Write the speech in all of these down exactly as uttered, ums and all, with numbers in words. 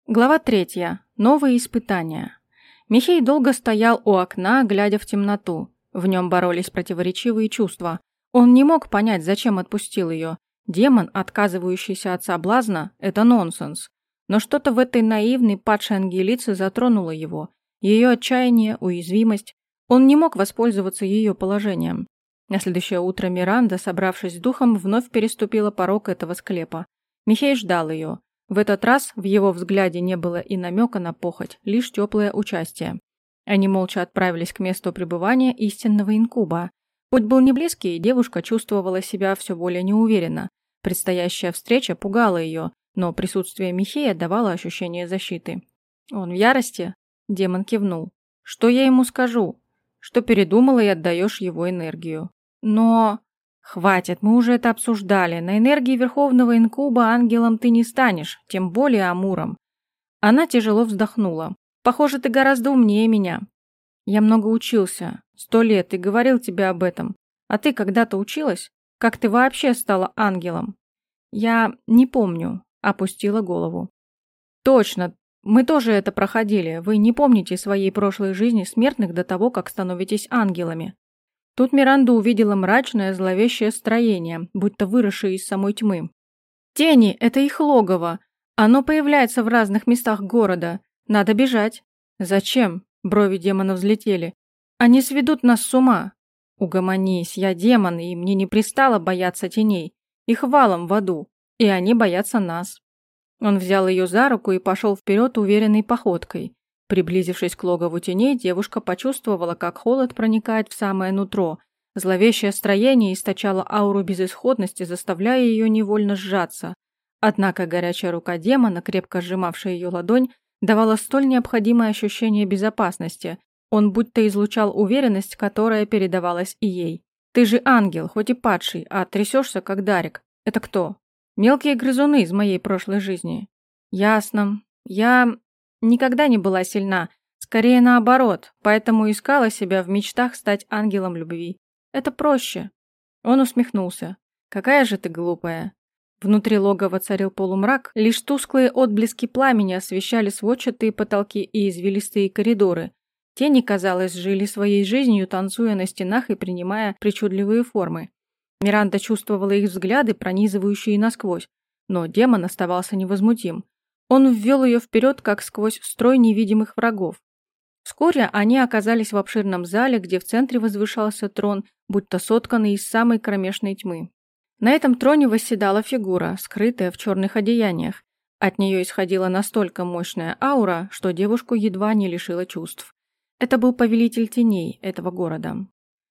Глава третья. Новые испытания. Михей долго стоял у окна, глядя в темноту. В нем боролись противоречивые чувства. Он не мог понять, зачем отпустил ее. Демон, отказывающийся от соблазна, это нонсенс. Но что-то в этой наивной, падшей ангелице затронуло его. Ее отчаяние, уязвимость. Он не мог воспользоваться ее положением. На следующее утро Миранда, собравшись с духом, вновь переступила порог этого склепа. Михей ждал ее. В этот раз в его взгляде не было и намека на похоть, лишь теплое участие. Они молча отправились к месту пребывания истинного инкуба. Путь был не близкий, и девушка чувствовала себя все более неуверенно. Предстоящая встреча пугала ее, но присутствие Михея давало ощущение защиты. «Он в ярости?» – демон кивнул. «Что я ему скажу? Что передумала и отдаешь его энергию?» «Но...» «Хватит, мы уже это обсуждали. На энергии Верховного Инкуба ангелом ты не станешь, тем более Амуром». Она тяжело вздохнула. «Похоже, ты гораздо умнее меня. Я много учился. Сто лет и говорил тебе об этом. А ты когда-то училась? Как ты вообще стала ангелом?» «Я не помню», — опустила голову. «Точно, мы тоже это проходили. Вы не помните своей прошлой жизни смертных до того, как становитесь ангелами». Тут Миранда увидела мрачное, зловещее строение, будто выросшее из самой тьмы. «Тени — это их логово. Оно появляется в разных местах города. Надо бежать». «Зачем?» — брови демона взлетели. «Они сведут нас с ума». «Угомонись, я демон, и мне не пристало бояться теней. Их валом в аду, и они боятся нас». Он взял ее за руку и пошел вперед уверенной походкой. Приблизившись к логову теней, девушка почувствовала, как холод проникает в самое нутро. Зловещее строение источало ауру безысходности, заставляя ее невольно сжаться. Однако горячая рука демона, крепко сжимавшая ее ладонь, давала столь необходимое ощущение безопасности. Он будто излучал уверенность, которая передавалась и ей. «Ты же ангел, хоть и падший, а трясешься, как Дарик. Это кто?» «Мелкие грызуны из моей прошлой жизни». «Ясно. Я...» Никогда не была сильна, скорее наоборот, поэтому искала себя в мечтах стать ангелом любви. Это проще. Он усмехнулся. Какая же ты глупая. Внутри логова царил полумрак, лишь тусклые отблески пламени освещали сводчатые потолки и извилистые коридоры. Тени, казалось, жили своей жизнью, танцуя на стенах и принимая причудливые формы. Миранда чувствовала их взгляды, пронизывающие насквозь, но демон оставался невозмутим. Он ввел ее вперед, как сквозь строй невидимых врагов. Вскоре они оказались в обширном зале, где в центре возвышался трон, будто сотканный из самой кромешной тьмы. На этом троне восседала фигура, скрытая в черных одеяниях. От нее исходила настолько мощная аура, что девушку едва не лишила чувств. Это был повелитель теней этого города.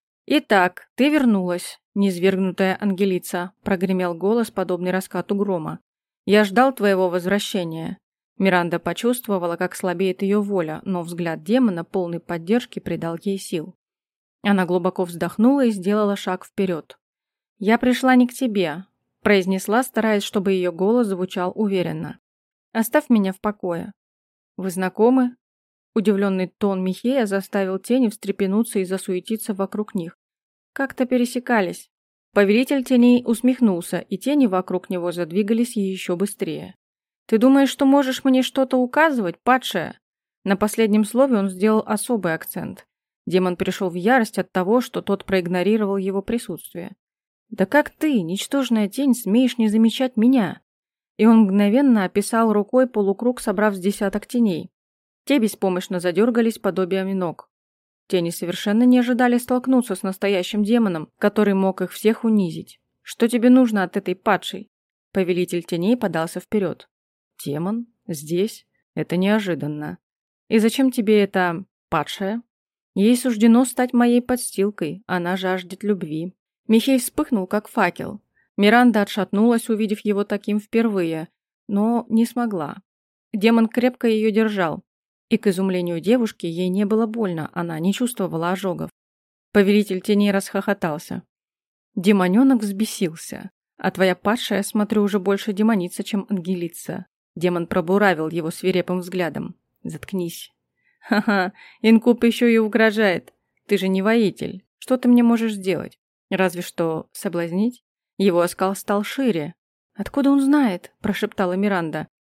«Итак, ты вернулась, низвергнутая ангелица», – прогремел голос, подобный раскату грома. «Я ждал твоего возвращения». Миранда почувствовала, как слабеет ее воля, но взгляд демона, полный поддержки, придал ей сил. Она глубоко вздохнула и сделала шаг вперед. «Я пришла не к тебе», – произнесла, стараясь, чтобы ее голос звучал уверенно. «Оставь меня в покое». «Вы знакомы?» Удивленный тон Михея заставил тени встрепенуться и засуетиться вокруг них. «Как-то пересекались». Повелитель теней усмехнулся, и тени вокруг него задвигались еще быстрее. «Ты думаешь, что можешь мне что-то указывать, падшая?» На последнем слове он сделал особый акцент. Демон пришел в ярость от того, что тот проигнорировал его присутствие. «Да как ты, ничтожная тень, смеешь не замечать меня?» И он мгновенно описал рукой полукруг, собрав с десяток теней. Те беспомощно задергались подобиями ног. Тени совершенно не ожидали столкнуться с настоящим демоном, который мог их всех унизить. «Что тебе нужно от этой падшей?» Повелитель теней подался вперед. «Демон? Здесь? Это неожиданно. И зачем тебе эта падшая?» «Ей суждено стать моей подстилкой, она жаждет любви». Михей вспыхнул, как факел. Миранда отшатнулась, увидев его таким впервые, но не смогла. Демон крепко ее держал. И, к изумлению девушки, ей не было больно, она не чувствовала ожогов. Повелитель теней расхохотался. Демоненок взбесился. А твоя падшая, смотрю, уже больше демоница, чем ангелица. Демон пробуравил его свирепым взглядом. Заткнись. Ха-ха, инкуб еще и угрожает. Ты же не воитель. Что ты мне можешь сделать? Разве что соблазнить? Его оскал стал шире. Откуда он знает? Прошептала Миранда.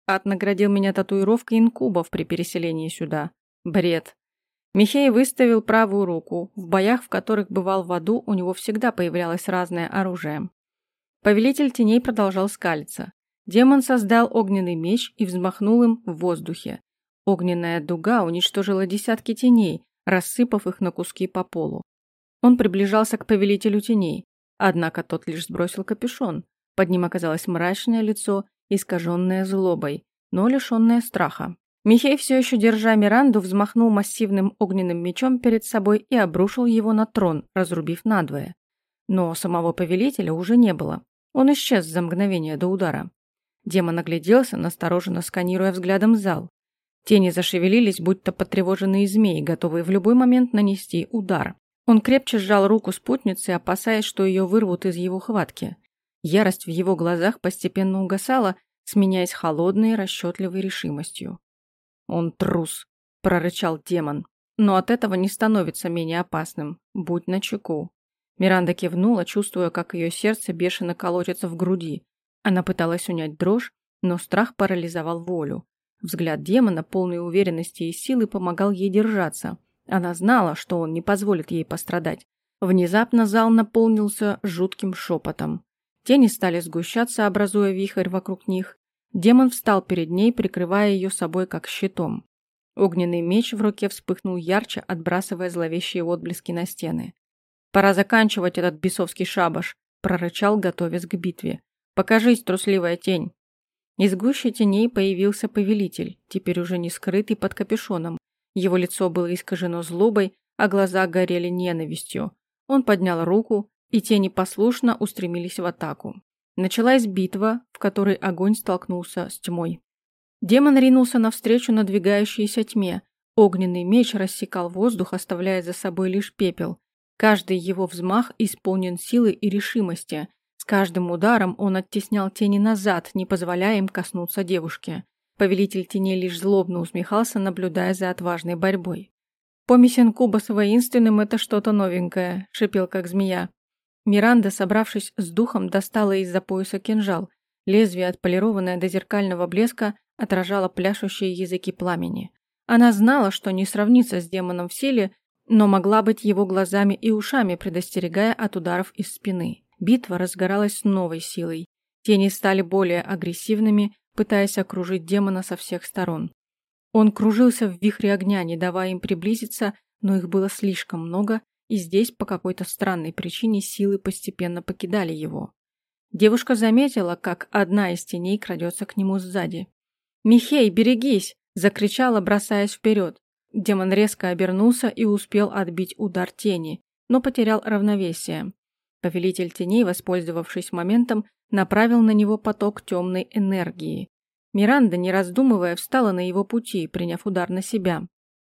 Ад наградил меня татуировкой инкубов при переселении сюда. Бред. Михей выставил правую руку. В боях, в которых бывал в аду, у него всегда появлялось разное оружие. Повелитель теней продолжал скалиться. Демон создал огненный меч и взмахнул им в воздухе. Огненная дуга уничтожила десятки теней, рассыпав их на куски по полу. Он приближался к повелителю теней, однако тот лишь сбросил капюшон. Под ним оказалось мрачное лицо, искаженное злобой, но лишенное страха. Михей, все еще держа Миранду, взмахнул массивным огненным мечом перед собой и обрушил его на трон, разрубив надвое. Но самого повелителя уже не было. Он исчез за мгновение до удара. Демон огляделся, настороженно сканируя взглядом зал. Тени зашевелились, будто потревоженные змеи, готовые в любой момент нанести удар. Он крепче сжал руку спутницы, опасаясь, что ее вырвут из его хватки. Ярость в его глазах постепенно угасала, сменяясь холодной, расчетливой решимостью. «Он трус», – прорычал демон. «Но от этого не становится менее опасным. Будь начеку». Миранда кивнула, чувствуя, как ее сердце бешено колотится в груди. Она пыталась унять дрожь, но страх парализовал волю. Взгляд демона, полный уверенности и силы, помогал ей держаться. Она знала, что он не позволит ей пострадать. Внезапно зал наполнился жутким шепотом. Тени стали сгущаться, образуя вихрь вокруг них. Демон встал перед ней, прикрывая ее собой как щитом. Огненный меч в руке вспыхнул ярче, отбрасывая зловещие отблески на стены. «Пора заканчивать этот бесовский шабаш», – прорычал, готовясь к битве. «Покажись, трусливая тень!» Из гущи теней появился повелитель, теперь уже не скрытый под капюшоном. Его лицо было искажено злобой, а глаза горели ненавистью. Он поднял руку, и тени послушно устремились в атаку. Началась битва, в которой огонь столкнулся с тьмой. Демон ринулся навстречу надвигающейся тьме. Огненный меч рассекал воздух, оставляя за собой лишь пепел. Каждый его взмах исполнен силы и решимости. С каждым ударом он оттеснял тени назад, не позволяя им коснуться девушки. Повелитель теней лишь злобно усмехался, наблюдая за отважной борьбой. «Помесь инкуба с воинственным – это что-то новенькое», – шипел как змея. Миранда, собравшись с духом, достала из-за пояса кинжал. Лезвие, отполированное до зеркального блеска, отражало пляшущие языки пламени. Она знала, что не сравнится с демоном в силе, но могла быть его глазами и ушами, предостерегая от ударов из спины. Битва разгоралась с новой силой. Тени стали более агрессивными, пытаясь окружить демона со всех сторон. Он кружился в вихре огня, не давая им приблизиться, но их было слишком много, и здесь по какой-то странной причине силы постепенно покидали его. Девушка заметила, как одна из теней крадется к нему сзади. «Михей, берегись!» – закричала, бросаясь вперед. Демон резко обернулся и успел отбить удар тени, но потерял равновесие. Повелитель теней, воспользовавшись моментом, направил на него поток темной энергии. Миранда, не раздумывая, встала на его пути, приняв удар на себя.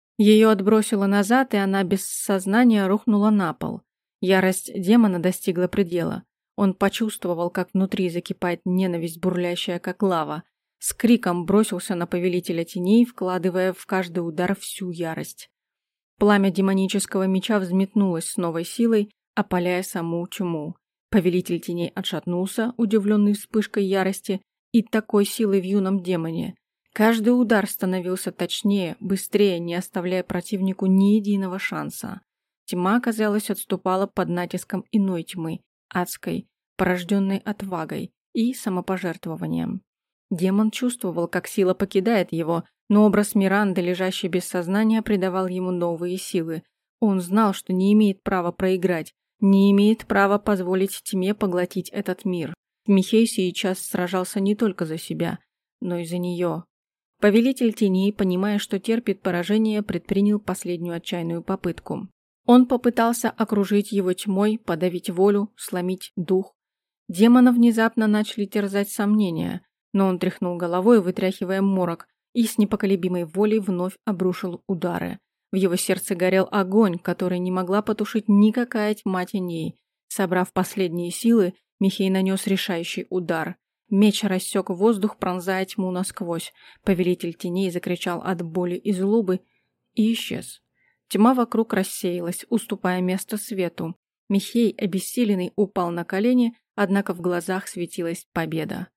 Ее отбросило назад, и она без сознания рухнула на пол. Ярость демона достигла предела. Он почувствовал, как внутри закипает ненависть, бурлящая как лава. С криком бросился на повелителя теней, вкладывая в каждый удар всю ярость. Пламя демонического меча взметнулось с новой силой, опаляя саму чуму. Повелитель теней отшатнулся, удивленный вспышкой ярости и такой силой в юном демоне. Каждый удар становился точнее, быстрее, не оставляя противнику ни единого шанса. Тьма, казалось, отступала под натиском иной тьмы, адской, порожденной отвагой и самопожертвованием. Демон чувствовал, как сила покидает его, но образ Миранды, лежащей без сознания, придавал ему новые силы. Он знал, что не имеет права проиграть, не имеет права позволить тьме поглотить этот мир. Михей сейчас сражался не только за себя, но и за нее. Повелитель теней, понимая, что терпит поражение, предпринял последнюю отчаянную попытку. Он попытался окружить его тьмой, подавить волю, сломить дух. Демона внезапно начали терзать сомнения, но он тряхнул головой, вытряхивая морок, и с непоколебимой волей вновь обрушил удары. В его сердце горел огонь, который не могла потушить никакая тьма теней. Собрав последние силы, Михей нанес решающий удар. Меч рассек воздух, пронзая тьму насквозь. Повелитель теней закричал от боли и злобы и исчез. Тьма вокруг рассеялась, уступая место свету. Михей, обессиленный, упал на колени, однако в глазах светилась победа.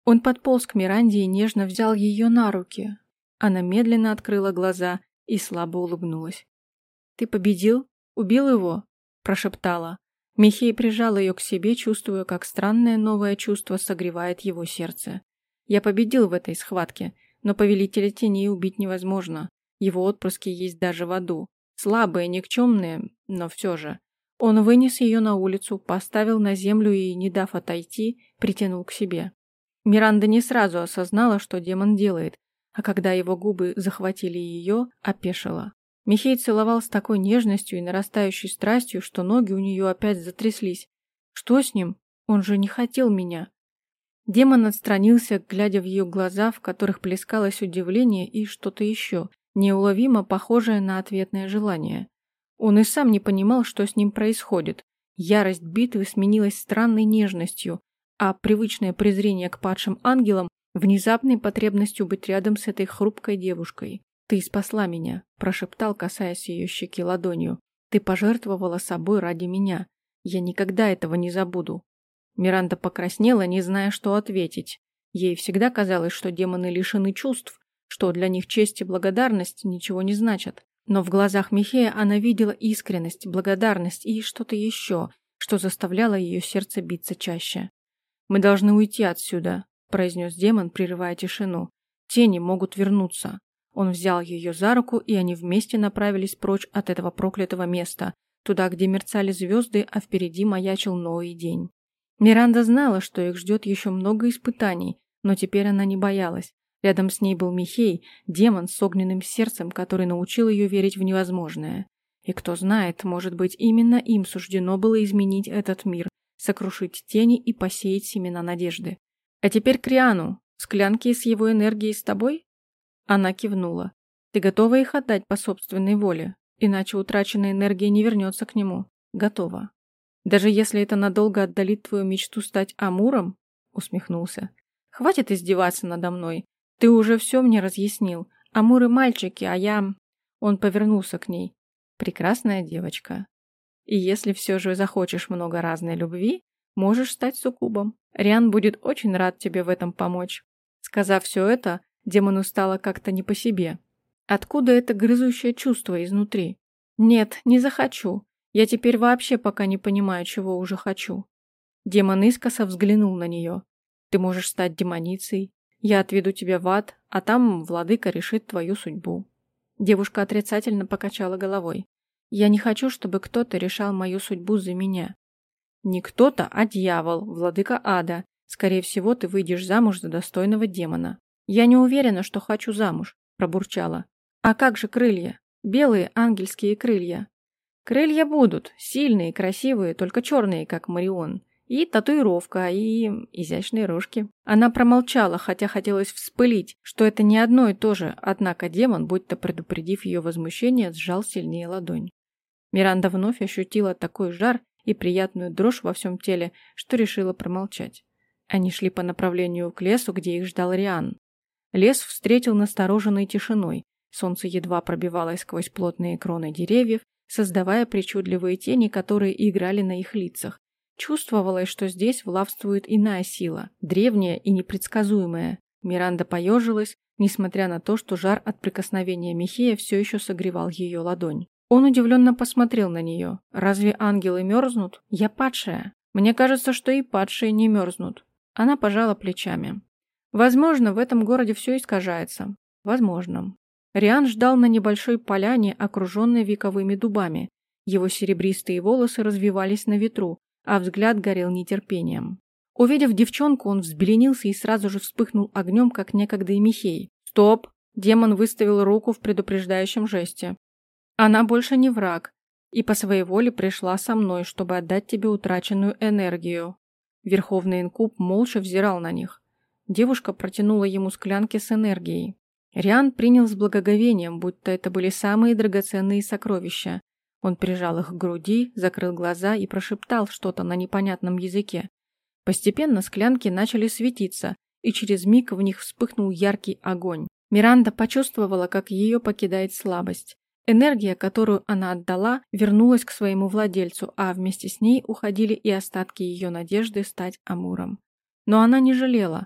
Он подполз к Миранде и нежно взял ее на руки. Она медленно открыла глаза и слабо улыбнулась. «Ты победил? Убил его?» – прошептала. Михей прижал ее к себе, чувствуя, как странное новое чувство согревает его сердце. «Я победил в этой схватке, но повелителя теней убить невозможно. Его отпрыски есть даже в аду. Слабые, никчемные, но все же». Он вынес ее на улицу, поставил на землю и, не дав отойти, притянул к себе. Миранда не сразу осознала, что демон делает, а когда его губы захватили ее, опешила. Михей целовал с такой нежностью и нарастающей страстью, что ноги у нее опять затряслись. Что с ним? Он же не хотел меня. Демон отстранился, глядя в ее глаза, в которых плескалось удивление и что-то еще, неуловимо похожее на ответное желание. Он и сам не понимал, что с ним происходит. Ярость битвы сменилась странной нежностью, а привычное презрение к падшим ангелам – внезапной потребностью быть рядом с этой хрупкой девушкой. «Ты спасла меня», – прошептал, касаясь ее щеки ладонью. «Ты пожертвовала собой ради меня. Я никогда этого не забуду». Миранда покраснела, не зная, что ответить. Ей всегда казалось, что демоны лишены чувств, что для них честь и благодарность ничего не значат. Но в глазах Михея она видела искренность, благодарность и что-то еще, что заставляло ее сердце биться чаще. «Мы должны уйти отсюда», – произнес демон, прерывая тишину. «Тени могут вернуться». Он взял ее за руку, и они вместе направились прочь от этого проклятого места, туда, где мерцали звезды, а впереди маячил новый день. Миранда знала, что их ждет еще много испытаний, но теперь она не боялась. Рядом с ней был Михей, демон с огненным сердцем, который научил ее верить в невозможное. И кто знает, может быть, именно им суждено было изменить этот мир, сокрушить тени и посеять семена надежды. «А теперь к Риану. Склянки с его энергией с тобой?» Она кивнула. «Ты готова их отдать по собственной воле? Иначе утраченная энергия не вернется к нему». «Готова». «Даже если это надолго отдалит твою мечту стать Амуром?» Усмехнулся. «Хватит издеваться надо мной. Ты уже все мне разъяснил. Амуры мальчики, а я...» Он повернулся к ней. «Прекрасная девочка. И если все же захочешь много разной любви, можешь стать суккубом. Риан будет очень рад тебе в этом помочь». Сказав все это, демону стало как-то не по себе. Откуда это грызущее чувство изнутри? «Нет, не захочу. Я теперь вообще пока не понимаю, чего уже хочу». Демон искоса взглянул на нее. «Ты можешь стать демоницей. Я отведу тебя в ад, а там владыка решит твою судьбу». Девушка отрицательно покачала головой. «Я не хочу, чтобы кто-то решал мою судьбу за меня». «Не кто-то, а дьявол, владыка ада. Скорее всего, ты выйдешь замуж за достойного демона». «Я не уверена, что хочу замуж», – пробурчала. «А как же крылья? Белые ангельские крылья». «Крылья будут, сильные, красивые, только черные, как Марион. И татуировка, и изящные рожки». Она промолчала, хотя хотелось вспылить, что это не одно и то же, однако демон, будто предупредив ее возмущение, сжал сильнее ладонь. Миранда вновь ощутила такой жар и приятную дрожь во всем теле, что решила промолчать. Они шли по направлению к лесу, где их ждал Риан. Лес встретил настороженной тишиной. Солнце едва пробивалось сквозь плотные кроны деревьев, создавая причудливые тени, которые играли на их лицах. Чувствовалось, что здесь властвует иная сила, древняя и непредсказуемая. Миранда поежилась, несмотря на то, что жар от прикосновения Михея все еще согревал ее ладонь. Он удивленно посмотрел на нее. «Разве ангелы мерзнут? Я падшая. Мне кажется, что и падшие не мерзнут». Она пожала плечами. «Возможно, в этом городе все искажается. Возможно». Риан ждал на небольшой поляне, окруженной вековыми дубами. Его серебристые волосы развивались на ветру, а взгляд горел нетерпением. Увидев девчонку, он взбеленился и сразу же вспыхнул огнем, как некогда и Михей. «Стоп!» – демон выставил руку в предупреждающем жесте. «Она больше не враг, и по своей воле пришла со мной, чтобы отдать тебе утраченную энергию». Верховный инкуб молча взирал на них. Девушка протянула ему склянки с энергией. Риан принял с благоговением, будто это были самые драгоценные сокровища. Он прижал их к груди, закрыл глаза и прошептал что-то на непонятном языке. Постепенно склянки начали светиться, и через миг в них вспыхнул яркий огонь. Миранда почувствовала, как ее покидает слабость. Энергия, которую она отдала, вернулась к своему владельцу, а вместе с ней уходили и остатки ее надежды стать Амуром. Но она не жалела.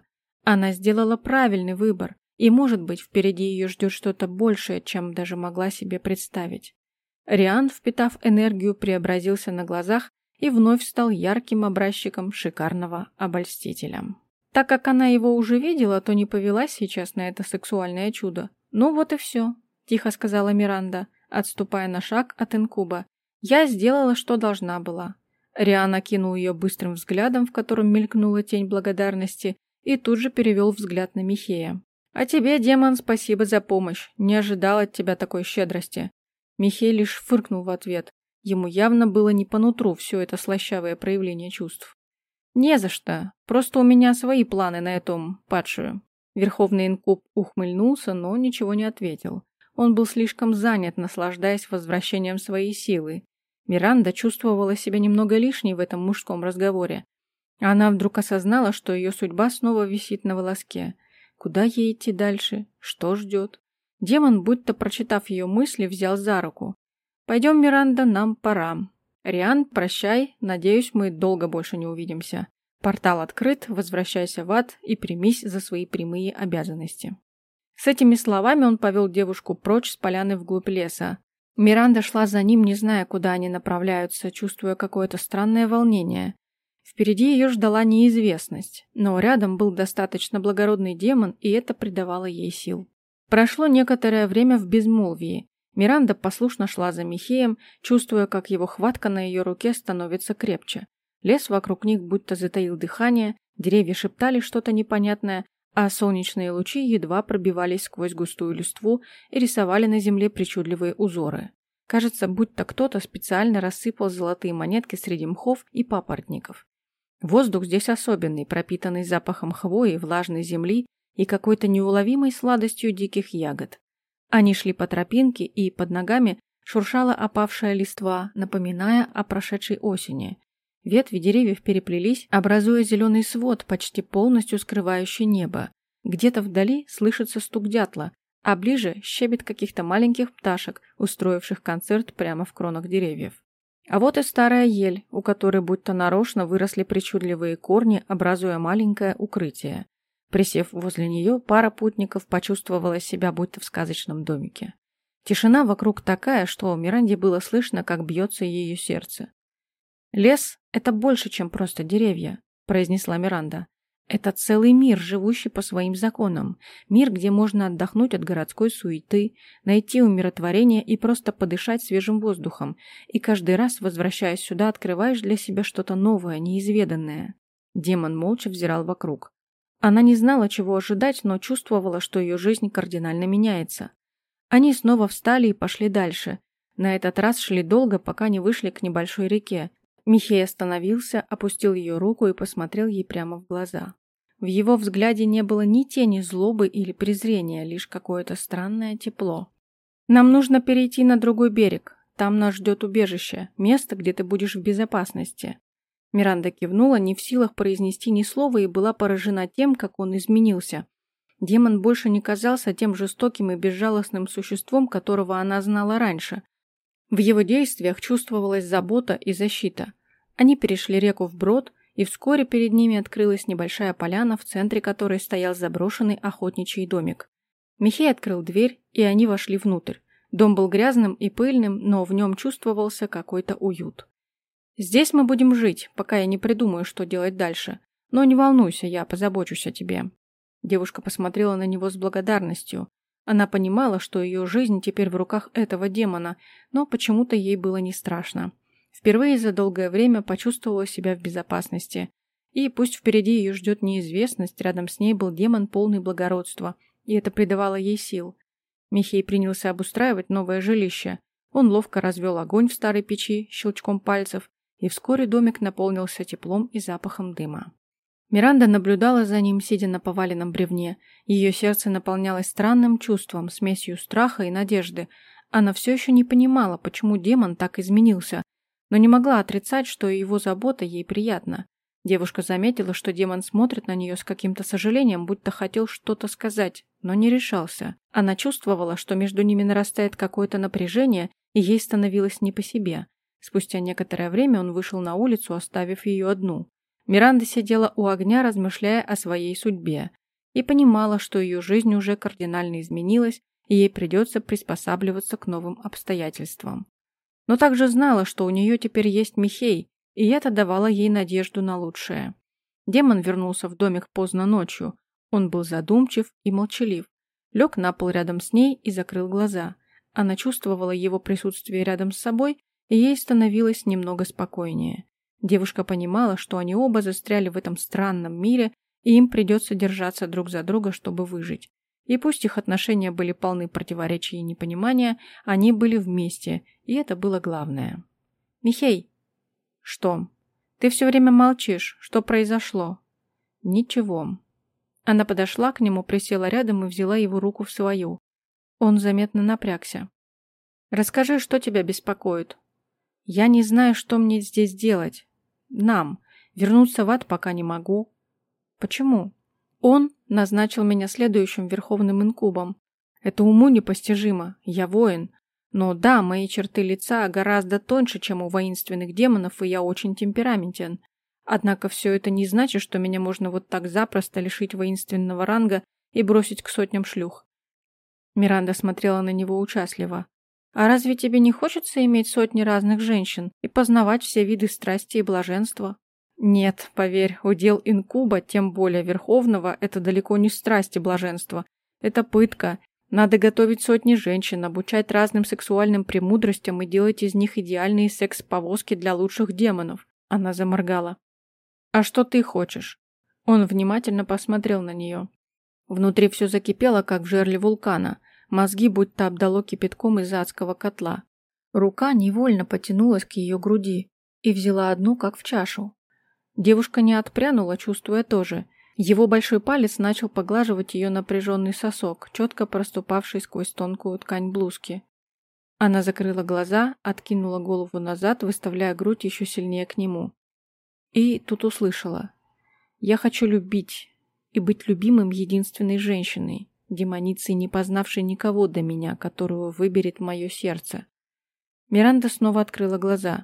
Она сделала правильный выбор, и, может быть, впереди ее ждет что-то большее, чем даже могла себе представить. Риан, впитав энергию, преобразился на глазах и вновь стал ярким образчиком шикарного обольстителя. Так как она его уже видела, то не повелась сейчас на это сексуальное чудо. «Ну вот и все», – тихо сказала Миранда, отступая на шаг от инкуба. «Я сделала, что должна была». Риан окинул ее быстрым взглядом, в котором мелькнула тень благодарности, и тут же перевел взгляд на Михея. «А тебе, демон, спасибо за помощь. Не ожидал от тебя такой щедрости». Михей лишь фыркнул в ответ. Ему явно было не по нутру все это слащавое проявление чувств. «Не за что. Просто у меня свои планы на эту падшую». Верховный инкуб ухмыльнулся, но ничего не ответил. Он был слишком занят, наслаждаясь возвращением своей силы. Миранда чувствовала себя немного лишней в этом мужском разговоре. Она вдруг осознала, что ее судьба снова висит на волоске. Куда ей идти дальше? Что ждет? Демон, будто прочитав ее мысли, взял за руку. «Пойдем, Миранда, нам пора. Риан, прощай, надеюсь, мы долго больше не увидимся. Портал открыт, возвращайся в ад и примись за свои прямые обязанности». С этими словами он повел девушку прочь с поляны вглубь леса. Миранда шла за ним, не зная, куда они направляются, чувствуя какое-то странное волнение. Впереди ее ждала неизвестность, но рядом был достаточно благородный демон, и это придавало ей сил. Прошло некоторое время в безмолвии. Миранда послушно шла за Михеем, чувствуя, как его хватка на ее руке становится крепче. Лес вокруг них будто затаил дыхание, деревья шептали что-то непонятное, а солнечные лучи едва пробивались сквозь густую листву и рисовали на земле причудливые узоры. Кажется, будто кто-то специально рассыпал золотые монетки среди мхов и папоротников. Воздух здесь особенный, пропитанный запахом хвои, влажной земли и какой-то неуловимой сладостью диких ягод. Они шли по тропинке, и под ногами шуршала опавшая листва, напоминая о прошедшей осени. Ветви деревьев переплелись, образуя зеленый свод, почти полностью скрывающий небо. Где-то вдали слышится стук дятла, а ближе щебет каких-то маленьких пташек, устроивших концерт прямо в кронах деревьев. А вот и старая ель, у которой будто нарочно выросли причудливые корни, образуя маленькое укрытие. Присев возле нее, пара путников почувствовала себя будто в сказочном домике. Тишина вокруг такая, что Миранде было слышно, как бьется ее сердце. «Лес — это больше, чем просто деревья», — произнесла Миранда. «Это целый мир, живущий по своим законам. Мир, где можно отдохнуть от городской суеты, найти умиротворение и просто подышать свежим воздухом. И каждый раз, возвращаясь сюда, открываешь для себя что-то новое, неизведанное». Демон молча взирал вокруг. Она не знала, чего ожидать, но чувствовала, что ее жизнь кардинально меняется. Они снова встали и пошли дальше. На этот раз шли долго, пока не вышли к небольшой реке. Михей остановился, опустил ее руку и посмотрел ей прямо в глаза. В его взгляде не было ни тени злобы или презрения, лишь какое-то странное тепло. «Нам нужно перейти на другой берег. Там нас ждет убежище, место, где ты будешь в безопасности». Миранда кивнула, не в силах произнести ни слова, и была поражена тем, как он изменился. Демон больше не казался тем жестоким и безжалостным существом, которого она знала раньше. В его действиях чувствовалась забота и защита. Они перешли реку вброд, и вскоре перед ними открылась небольшая поляна, в центре которой стоял заброшенный охотничий домик. Михей открыл дверь, и они вошли внутрь. Дом был грязным и пыльным, но в нем чувствовался какой-то уют. «Здесь мы будем жить, пока я не придумаю, что делать дальше. Но не волнуйся, я позабочусь о тебе». Девушка посмотрела на него с благодарностью. Она понимала, что ее жизнь теперь в руках этого демона, но почему-то ей было не страшно. Впервые за долгое время почувствовала себя в безопасности. И пусть впереди ее ждет неизвестность, рядом с ней был демон полный благородства, и это придавало ей сил. Михей принялся обустраивать новое жилище. Он ловко развел огонь в старой печи щелчком пальцев, и вскоре домик наполнился теплом и запахом дыма. Миранда наблюдала за ним, сидя на поваленном бревне. Ее сердце наполнялось странным чувством, смесью страха и надежды. Она все еще не понимала, почему демон так изменился, но не могла отрицать, что его забота ей приятна. Девушка заметила, что демон смотрит на нее с каким-то сожалением, будто хотел что-то сказать, но не решался. Она чувствовала, что между ними нарастает какое-то напряжение, и ей становилось не по себе. Спустя некоторое время он вышел на улицу, оставив ее одну. Миранда сидела у огня, размышляя о своей судьбе. и понимала, что ее жизнь уже кардинально изменилась, и ей придется приспосабливаться к новым обстоятельствам. Но также знала, что у нее теперь есть Михей, и это давало ей надежду на лучшее. Демон вернулся в домик поздно ночью. Он был задумчив и молчалив. Лег на пол рядом с ней и закрыл глаза. Она чувствовала его присутствие рядом с собой, и ей становилось немного спокойнее. Девушка понимала, что они оба застряли в этом странном мире, и им придется держаться друг за друга, чтобы выжить. И пусть их отношения были полны противоречий и непонимания, они были вместе, и это было главное. «Михей!» «Что? Ты все время молчишь. Что произошло?» «Ничего». Она подошла к нему, присела рядом и взяла его руку в свою. Он заметно напрягся. «Расскажи, что тебя беспокоит?» «Я не знаю, что мне здесь делать. Нам. Вернуться в ад пока не могу». «Почему?» «Он назначил меня следующим верховным инкубом. Это уму непостижимо. Я воин. Но да, мои черты лица гораздо тоньше, чем у воинственных демонов, и я очень темпераментен. Однако все это не значит, что меня можно вот так запросто лишить воинственного ранга и бросить к сотням шлюх». Миранда смотрела на него участливо. «А разве тебе не хочется иметь сотни разных женщин и познавать все виды страсти и блаженства?» «Нет, поверь, удел инкуба, тем более верховного, это далеко не страсть и блаженство. Это пытка. Надо готовить сотни женщин, обучать разным сексуальным премудростям и делать из них идеальные секс-повозки для лучших демонов». Она заморгала. «А что ты хочешь?» Он внимательно посмотрел на нее. Внутри все закипело, как в жерле вулкана. Мозги будто обдало кипятком из адского котла. Рука невольно потянулась к ее груди и взяла одну, как в чашу. Девушка не отпрянула, чувствуя тоже. Его большой палец начал поглаживать ее напряженный сосок, четко проступавший сквозь тонкую ткань блузки. Она закрыла глаза, откинула голову назад, выставляя грудь еще сильнее к нему. И тут услышала: «Я хочу любить и быть любимым единственной женщиной, демоницей, не познавшей никого до меня, которую выберет мое сердце». Миранда снова открыла глаза.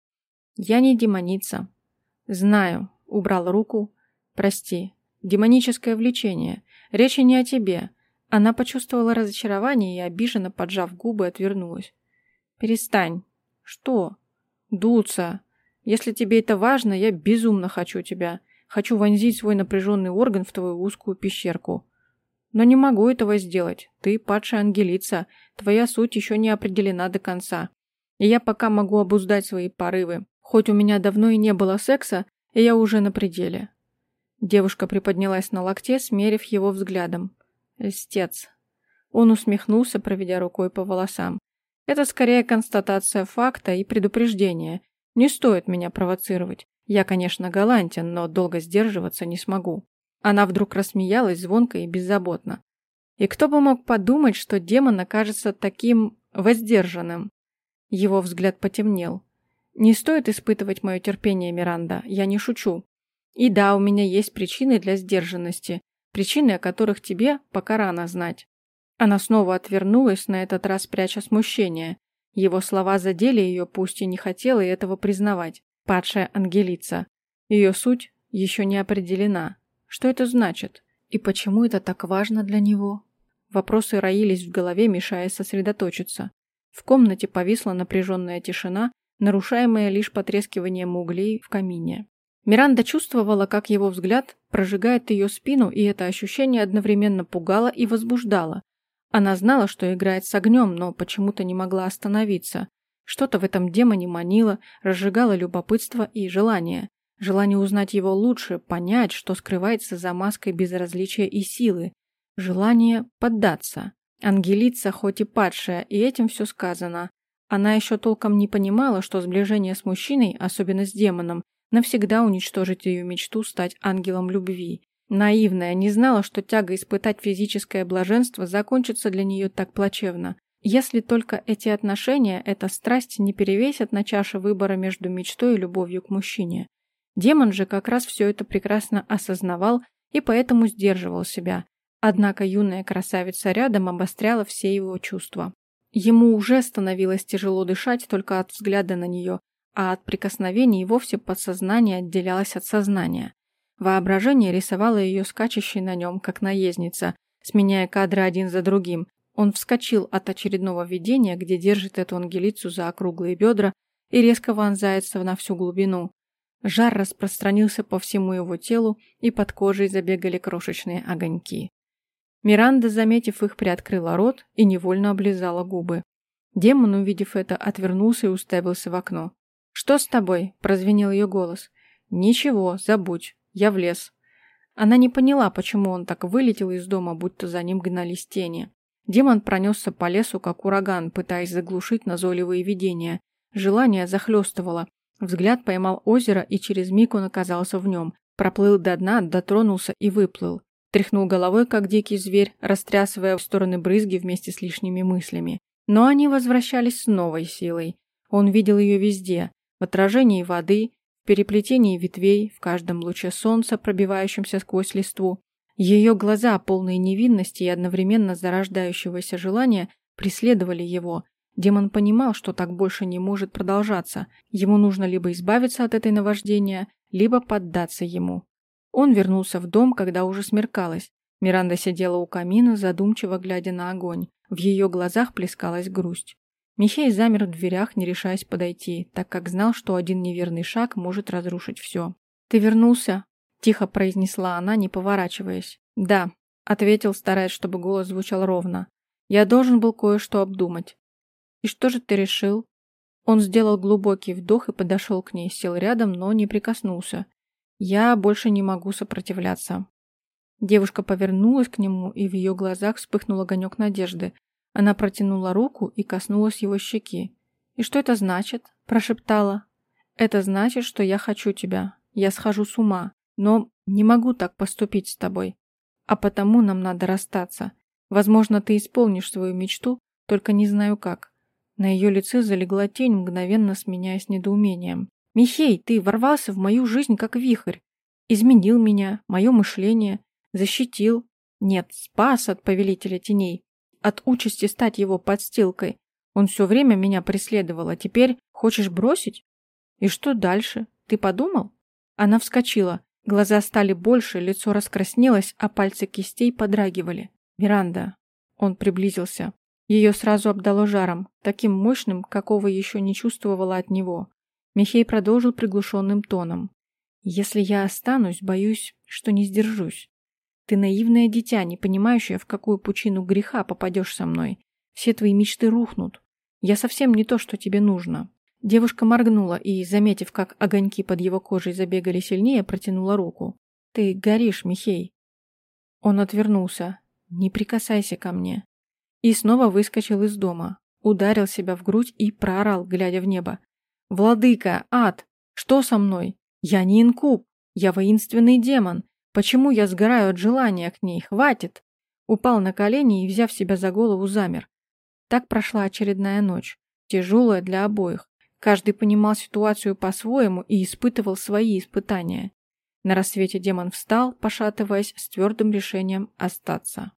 «Я не демоница». «Знаю», — убрал руку. «Прости. Демоническое влечение. Речь не о тебе». Она почувствовала разочарование и, обиженно поджав губы, отвернулась. «Перестань». «Что?» «Дуться. Если тебе это важно, я безумно хочу тебя. Хочу вонзить свой напряженный орган в твою узкую пещерку. Но не могу этого сделать. Ты падшая ангелица. Твоя суть еще не определена до конца. И я пока могу обуздать свои порывы. Хоть у меня давно и не было секса, и я уже на пределе». Девушка приподнялась на локте, смерив его взглядом. «Льстец». Он усмехнулся, проведя рукой по волосам. «Это скорее констатация факта и предупреждение. Не стоит меня провоцировать. Я, конечно, галантен, но долго сдерживаться не смогу». Она вдруг рассмеялась звонко и беззаботно. И кто бы мог подумать, что демон окажется таким воздержанным? Его взгляд потемнел. «Не стоит испытывать мое терпение, Миранда, я не шучу. И да, у меня есть причины для сдержанности, причины, о которых тебе пока рано знать». Она снова отвернулась, на этот раз пряча смущение. Его слова задели ее, пусть и не хотела этого признавать. Падшая ангелица. Ее суть еще не определена. Что это значит? И почему это так важно для него? Вопросы роились в голове, мешая сосредоточиться. В комнате повисла напряженная тишина, нарушаемая лишь потрескиванием углей в камине. Миранда чувствовала, как его взгляд прожигает ее спину, и это ощущение одновременно пугало и возбуждало. Она знала, что играет с огнем, но почему-то не могла остановиться. Что-то в этом демоне манило, разжигало любопытство и желание. Желание узнать его лучше, понять, что скрывается за маской безразличия и силы. Желание поддаться. Ангелица, хоть и падшая, и этим все сказано. Она еще толком не понимала, что сближение с мужчиной, особенно с демоном, навсегда уничтожит ее мечту стать ангелом любви. Наивная, не знала, что тяга испытать физическое блаженство закончится для нее так плачевно. Если только эти отношения, эта страсть не перевесят на чаше выбора между мечтой и любовью к мужчине. Демон же как раз все это прекрасно осознавал и поэтому сдерживал себя. Однако юная красавица рядом обостряла все его чувства. Ему уже становилось тяжело дышать только от взгляда на нее, а от прикосновений вовсе подсознание отделялось от сознания. Воображение рисовало ее скачущей на нем, как наездница, сменяя кадры один за другим. Он вскочил от очередного видения, где держит эту ангелицу за округлые бедра и резко вонзается на всю глубину. Жар распространился по всему его телу, и под кожей забегали крошечные огоньки. Миранда, заметив их, приоткрыла рот и невольно облизала губы. Демон, увидев это, отвернулся и уставился в окно. «Что с тобой?» – прозвенел ее голос. «Ничего, забудь. Я в лес». Она не поняла, почему он так вылетел из дома, будто за ним гнались тени. Демон пронесся по лесу, как ураган, пытаясь заглушить назойливые видения. Желание захлестывало. Взгляд поймал озеро, и через миг он оказался в нем. Проплыл до дна, дотронулся и выплыл. Тряхнул головой, как дикий зверь, растрясывая в стороны брызги вместе с лишними мыслями. Но они возвращались с новой силой. Он видел ее везде. В отражении воды, в переплетении ветвей, в каждом луче солнца, пробивающемся сквозь листву. Ее глаза, полные невинности и одновременно зарождающегося желания, преследовали его. Демон понимал, что так больше не может продолжаться. Ему нужно либо избавиться от этой наваждения, либо поддаться ему. Он вернулся в дом, когда уже смеркалось. Миранда сидела у камина, задумчиво глядя на огонь. В ее глазах плескалась грусть. Михей замер в дверях, не решаясь подойти, так как знал, что один неверный шаг может разрушить все. «Ты вернулся?» – тихо произнесла она, не поворачиваясь. «Да», – ответил, стараясь, чтобы голос звучал ровно. «Я должен был кое-что обдумать». «И что же ты решил?» Он сделал глубокий вдох и подошел к ней, сел рядом, но не прикоснулся. «Я больше не могу сопротивляться». Девушка повернулась к нему, и в ее глазах вспыхнул огонек надежды. Она протянула руку и коснулась его щеки. «И что это значит?» – прошептала. «Это значит, что я хочу тебя. Я схожу с ума, но не могу так поступить с тобой. А потому нам надо расстаться. Возможно, ты исполнишь свою мечту, только не знаю как». На ее лице залегла тень, мгновенно сменяясь недоумением. «Михей, ты ворвался в мою жизнь как вихрь. Изменил меня, мое мышление, защитил. Нет, спас от повелителя теней. От участи стать его подстилкой. Он все время меня преследовал, а теперь хочешь бросить? И что дальше? Ты подумал?» Она вскочила. Глаза стали больше, лицо раскраснелось, а пальцы кистей подрагивали. «Миранда». Он приблизился. Ее сразу обдало жаром, таким мощным, какого еще не чувствовала от него. Михей продолжил приглушенным тоном. «Если я останусь, боюсь, что не сдержусь. Ты наивное дитя, не понимающее, в какую пучину греха попадешь со мной. Все твои мечты рухнут. Я совсем не то, что тебе нужно». Девушка моргнула и, заметив, как огоньки под его кожей забегали сильнее, протянула руку. «Ты горишь, Михей». Он отвернулся. «Не прикасайся ко мне». И снова выскочил из дома, ударил себя в грудь и проорал, глядя в небо. «Владыка, ад! Что со мной? Я не инкуб, я воинственный демон. Почему я сгораю от желания к ней? Хватит!» Упал на колени и, взяв себя за голову, замер. Так прошла очередная ночь, тяжелая для обоих. Каждый понимал ситуацию по-своему и испытывал свои испытания. На рассвете демон встал, пошатываясь, с твердым решением остаться.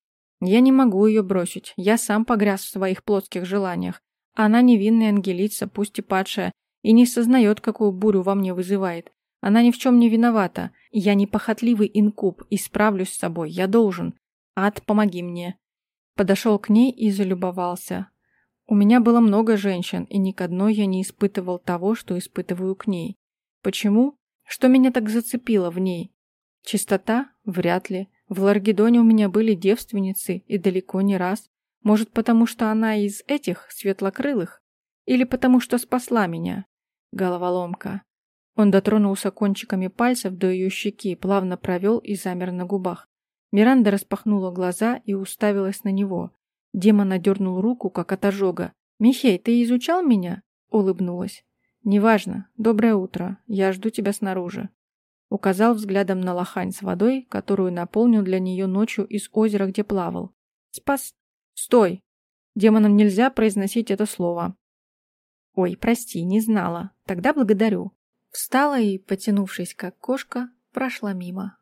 «Я не могу ее бросить, я сам погряз в своих плотских желаниях. Она невинная ангелица, пусть и падшая, и не сознает, какую бурю во мне вызывает. Она ни в чем не виновата. Я не похотливый инкуб и справлюсь с собой, я должен. Ад, помоги мне». Подошел к ней и залюбовался. У меня было много женщин, и ни к одной я не испытывал того, что испытываю к ней. Почему? Что меня так зацепило в ней? Чистота? Вряд ли. В Ларгедоне у меня были девственницы, и далеко не раз. Может, потому что она из этих светлокрылых? Или потому что спасла меня? Головоломка. Он дотронулся кончиками пальцев до ее щеки, плавно провел и замер на губах. Миранда распахнула глаза и уставилась на него. Демон одернул руку, как от ожога. «Михей, ты изучал меня?» Улыбнулась. «Неважно. Доброе утро. Я жду тебя снаружи». Указал взглядом на лохань с водой, которую наполнил для нее ночью из озера, где плавал. «Спас...» «Стой! Демонам нельзя произносить это слово». «Ой, прости, не знала. Тогда благодарю». Встала и, потянувшись как кошка, прошла мимо.